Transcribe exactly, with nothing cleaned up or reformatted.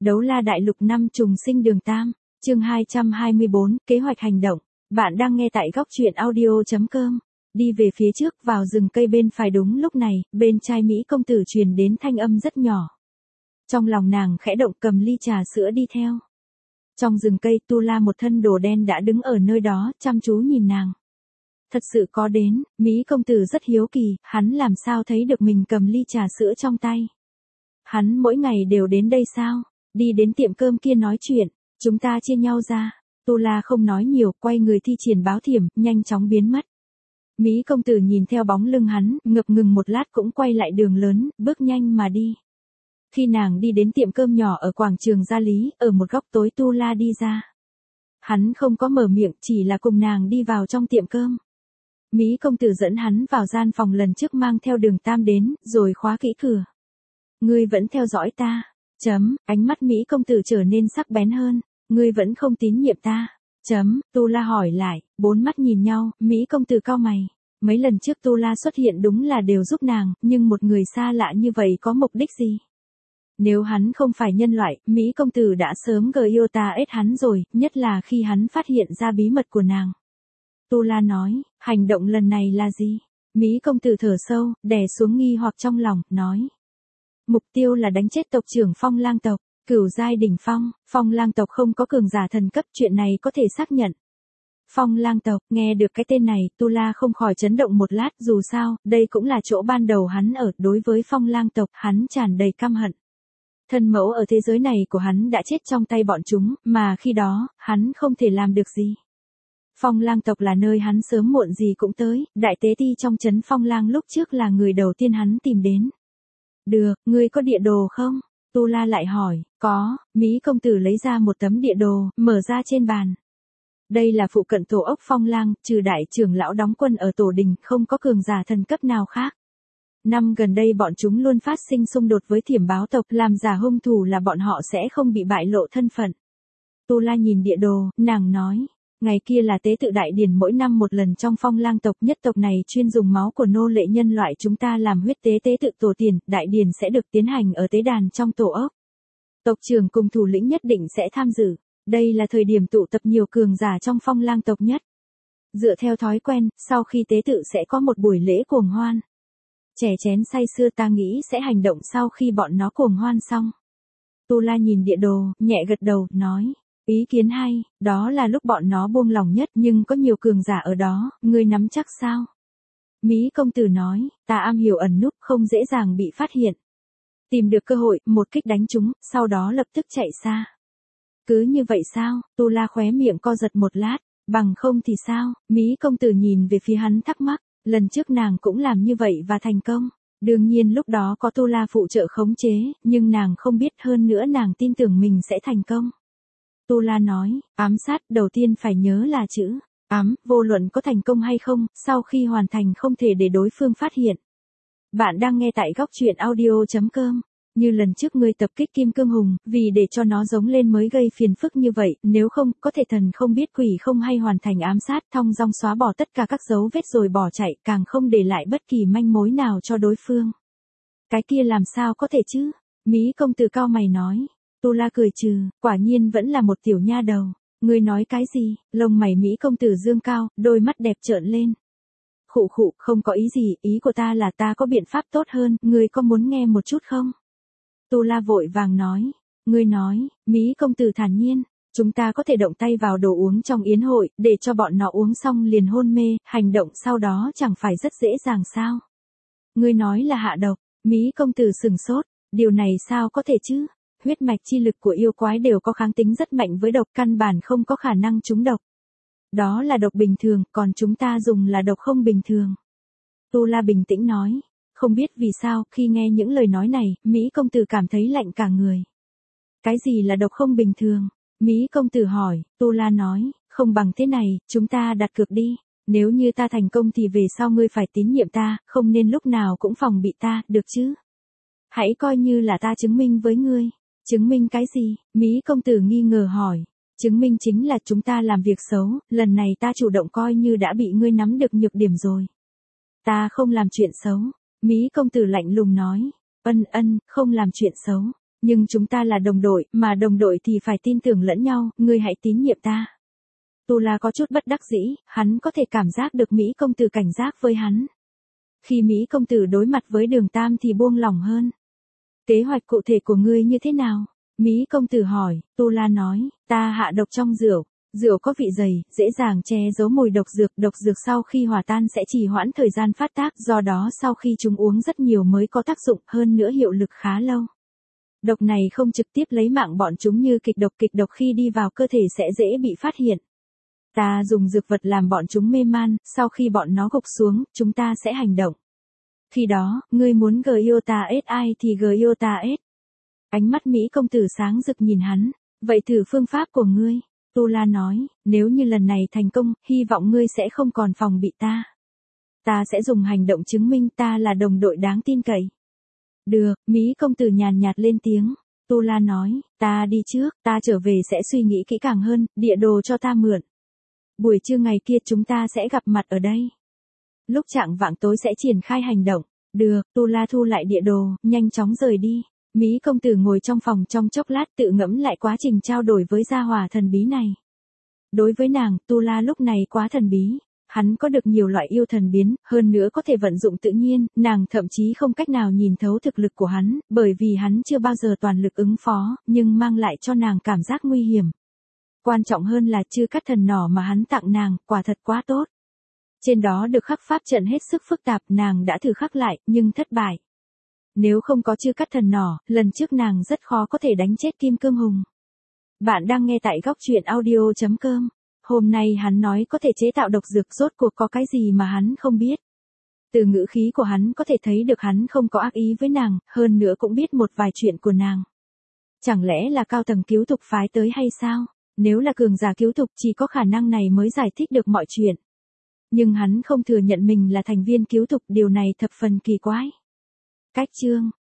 Đấu la đại lục năm trùng sinh đường tam, chương hai trăm hai mươi bốn, kế hoạch hành động. Bạn đang nghe tại góc truyện audio chấm com. Đi về phía trước vào rừng cây bên phải, đúng lúc này, bên trai Mỹ công tử truyền đến thanh âm rất nhỏ. Trong lòng nàng khẽ động, cầm ly trà sữa đi theo. Trong rừng cây, Tu La một thân đồ đen đã đứng ở nơi đó, chăm chú nhìn nàng. Thật sự có đến, Mỹ công tử rất hiếu kỳ, hắn làm sao thấy được mình cầm ly trà sữa trong tay. Hắn mỗi ngày đều đến đây sao? Đi đến tiệm cơm kia nói chuyện, chúng ta chia nhau ra. Tu La không nói nhiều, quay người thi triển báo thiểm, nhanh chóng biến mất. Mỹ công tử nhìn theo bóng lưng hắn, ngập ngừng một lát cũng quay lại đường lớn, bước nhanh mà đi. Khi nàng đi đến tiệm cơm nhỏ ở quảng trường Gia Lý, ở một góc tối Tu La đi ra. Hắn không có mở miệng, chỉ là cùng nàng đi vào trong tiệm cơm. Mỹ công tử dẫn hắn vào gian phòng lần trước mang theo đường tam đến, rồi khóa kỹ cửa. Ngươi vẫn theo dõi ta. Chấm, ánh mắt Mỹ công tử trở nên sắc bén hơn. Ngươi vẫn không tín nhiệm ta. Chấm, Tu La hỏi lại, bốn mắt nhìn nhau, Mỹ công tử cau mày. Mấy lần trước Tu La xuất hiện đúng là đều giúp nàng, nhưng một người xa lạ như vậy có mục đích gì? Nếu hắn không phải nhân loại, Mỹ công tử đã sớm gờ yêu ta ết hắn rồi, nhất là khi hắn phát hiện ra bí mật của nàng. Tu La nói, hành động lần này là gì? Mỹ công tử thở sâu, đè xuống nghi hoặc trong lòng, nói. Mục tiêu là đánh chết tộc trưởng Phong Lang tộc, cửu giai đỉnh phong, Phong Lang tộc không có cường giả thần cấp, chuyện này có thể xác nhận. Phong Lang tộc, nghe được cái tên này, Tu La không khỏi chấn động một lát, dù sao, đây cũng là chỗ ban đầu hắn ở, đối với Phong Lang tộc, hắn tràn đầy căm hận. Thân mẫu ở thế giới này của hắn đã chết trong tay bọn chúng, mà khi đó, hắn không thể làm được gì. Phong Lang tộc là nơi hắn sớm muộn gì cũng tới, đại tế ti trong trấn Phong Lang lúc trước là người đầu tiên hắn tìm đến. Được, ngươi có địa đồ không? Tu La lại hỏi, có, Mỹ công tử lấy ra một tấm địa đồ, mở ra trên bàn. Đây là phụ cận tổ ốc Phong Lang, trừ đại trưởng lão đóng quân ở tổ đình, không có cường giả thần cấp nào khác. Năm gần đây bọn chúng luôn phát sinh xung đột với thiểm báo tộc, làm giả hung thủ là bọn họ sẽ không bị bại lộ thân phận. Tu La nhìn địa đồ, nàng nói. Ngày kia là tế tự đại điển mỗi năm một lần trong Phong Lang tộc, nhất tộc này chuyên dùng máu của nô lệ nhân loại chúng ta làm huyết tế tế tự tổ tiền, đại điển sẽ được tiến hành ở tế đàn trong tổ ốc. Tộc trưởng cùng thủ lĩnh nhất định sẽ tham dự, đây là thời điểm tụ tập nhiều cường giả trong Phong Lang tộc nhất. Dựa theo thói quen, sau khi tế tự sẽ có một buổi lễ cuồng hoan. Chè chén say sưa, ta nghĩ sẽ hành động sau khi bọn nó cuồng hoan xong. Tu La nhìn địa đồ, nhẹ gật đầu, nói. Ý kiến hay, đó là lúc bọn nó buông lòng nhất, nhưng có nhiều cường giả ở đó, ngươi nắm chắc sao? Mỹ công tử nói, ta am hiểu ẩn núp, không dễ dàng bị phát hiện. Tìm được cơ hội, một kích đánh chúng, sau đó lập tức chạy xa. Cứ như vậy sao? Tu La khóe miệng co giật một lát, bằng không thì sao? Mỹ công tử nhìn về phía hắn thắc mắc, lần trước nàng cũng làm như vậy và thành công. Đương nhiên lúc đó có Tu La phụ trợ khống chế, nhưng nàng không biết, hơn nữa nàng tin tưởng mình sẽ thành công. Tu La nói, ám sát đầu tiên phải nhớ là chữ ám, vô luận có thành công hay không, sau khi hoàn thành không thể để đối phương phát hiện. Bạn đang nghe tại góc truyện audio chấm com. Như lần trước ngươi tập kích Kim Cương Hùng, vì để cho nó giống lên mới gây phiền phức như vậy, nếu không, có thể thần không biết quỷ không hay hoàn thành ám sát, thong dong xóa bỏ tất cả các dấu vết rồi bỏ chạy, càng không để lại bất kỳ manh mối nào cho đối phương. Cái kia làm sao có thể chứ? Mỹ công tử cao mày nói. Tu La cười trừ, quả nhiên vẫn là một tiểu nha đầu. Ngươi nói cái gì? Lông mày Mỹ công tử dương cao, đôi mắt đẹp trợn lên. Khụ khụ, không có ý gì, ý của ta là ta có biện pháp tốt hơn, ngươi có muốn nghe một chút không? Tu La vội vàng nói. Ngươi nói, Mỹ công tử thản nhiên, chúng ta có thể động tay vào đồ uống trong yến hội, để cho bọn nó uống xong liền hôn mê, hành động sau đó chẳng phải rất dễ dàng sao? Ngươi nói là hạ độc, Mỹ công tử sừng sốt, điều này sao có thể chứ? Huyết mạch chi lực của yêu quái đều có kháng tính rất mạnh với độc, căn bản không có khả năng trúng độc. Đó là độc bình thường, còn chúng ta dùng là độc không bình thường. Tu La bình tĩnh nói, không biết vì sao, khi nghe những lời nói này, Mỹ công tử cảm thấy lạnh cả người. Cái gì là độc không bình thường? Mỹ công tử hỏi, Tu La nói, không bằng thế này, chúng ta đặt cược đi. Nếu như ta thành công thì về sau ngươi phải tín nhiệm ta, không nên lúc nào cũng phòng bị ta, được chứ? Hãy coi như là ta chứng minh với ngươi. Chứng minh cái gì? Mỹ công tử nghi ngờ hỏi. Chứng minh chính là chúng ta làm việc xấu, lần này ta chủ động coi như đã bị ngươi nắm được nhược điểm rồi. Ta không làm chuyện xấu. Mỹ công tử lạnh lùng nói. Ân ân, không làm chuyện xấu. Nhưng chúng ta là đồng đội, mà đồng đội thì phải tin tưởng lẫn nhau, ngươi hãy tín nhiệm ta. Tu La có chút bất đắc dĩ, hắn có thể cảm giác được Mỹ công tử cảnh giác với hắn. Khi Mỹ công tử đối mặt với Đường Tam thì buông lỏng hơn. Kế hoạch cụ thể của ngươi như thế nào? Mỹ công tử hỏi. Tu La nói, ta hạ độc trong rượu. Rượu có vị dày, dễ dàng che giấu mùi độc dược. Độc dược sau khi hòa tan sẽ trì hoãn thời gian phát tác, do đó sau khi chúng uống rất nhiều mới có tác dụng, hơn nữa hiệu lực khá lâu. Độc này không trực tiếp lấy mạng bọn chúng như kịch độc. Kịch độc khi đi vào cơ thể sẽ dễ bị phát hiện. Ta dùng dược vật làm bọn chúng mê man, sau khi bọn nó gục xuống, chúng ta sẽ hành động. Khi đó, ngươi muốn Giota ét ai thì Giota ét. Ánh mắt Mỹ công tử sáng rực nhìn hắn. Vậy thử phương pháp của ngươi. Tu La nói, nếu như lần này thành công, hy vọng ngươi sẽ không còn phòng bị ta. Ta sẽ dùng hành động chứng minh ta là đồng đội đáng tin cậy. Được, Mỹ công tử nhàn nhạt lên tiếng. Tu La nói, ta đi trước, ta trở về sẽ suy nghĩ kỹ càng hơn, địa đồ cho ta mượn. Buổi trưa ngày kia chúng ta sẽ gặp mặt ở đây. Lúc chạng vạng tối sẽ triển khai hành động. Được, Tu La thu lại địa đồ, nhanh chóng rời đi. Mỹ công tử ngồi trong phòng trong chốc lát tự ngẫm lại quá trình trao đổi với gia hỏa thần bí này. Đối với nàng, Tu La lúc này quá thần bí. Hắn có được nhiều loại yêu thần biến, hơn nữa có thể vận dụng tự nhiên, nàng thậm chí không cách nào nhìn thấu thực lực của hắn, bởi vì hắn chưa bao giờ toàn lực ứng phó, nhưng mang lại cho nàng cảm giác nguy hiểm. Quan trọng hơn là chư cắt thần nỏ mà hắn tặng nàng, quả thật quá tốt. Trên đó được khắc pháp trận hết sức phức tạp, nàng đã thử khắc lại, nhưng thất bại. Nếu không có chư cắt thần nỏ, lần trước nàng rất khó có thể đánh chết Kim Cương Hùng. Bạn đang nghe tại góc truyện audio chấm com. Hôm nay hắn nói có thể chế tạo độc dược, rốt cuộc có cái gì mà hắn không biết. Từ ngữ khí của hắn có thể thấy được hắn không có ác ý với nàng, hơn nữa cũng biết một vài chuyện của nàng. Chẳng lẽ là cao tầng cứu thục phái tới hay sao? Nếu là cường giả cứu thục chỉ có khả năng này mới giải thích được mọi chuyện. Nhưng hắn không thừa nhận mình là thành viên cứu thục, điều này thập phần kỳ quái. Cách chương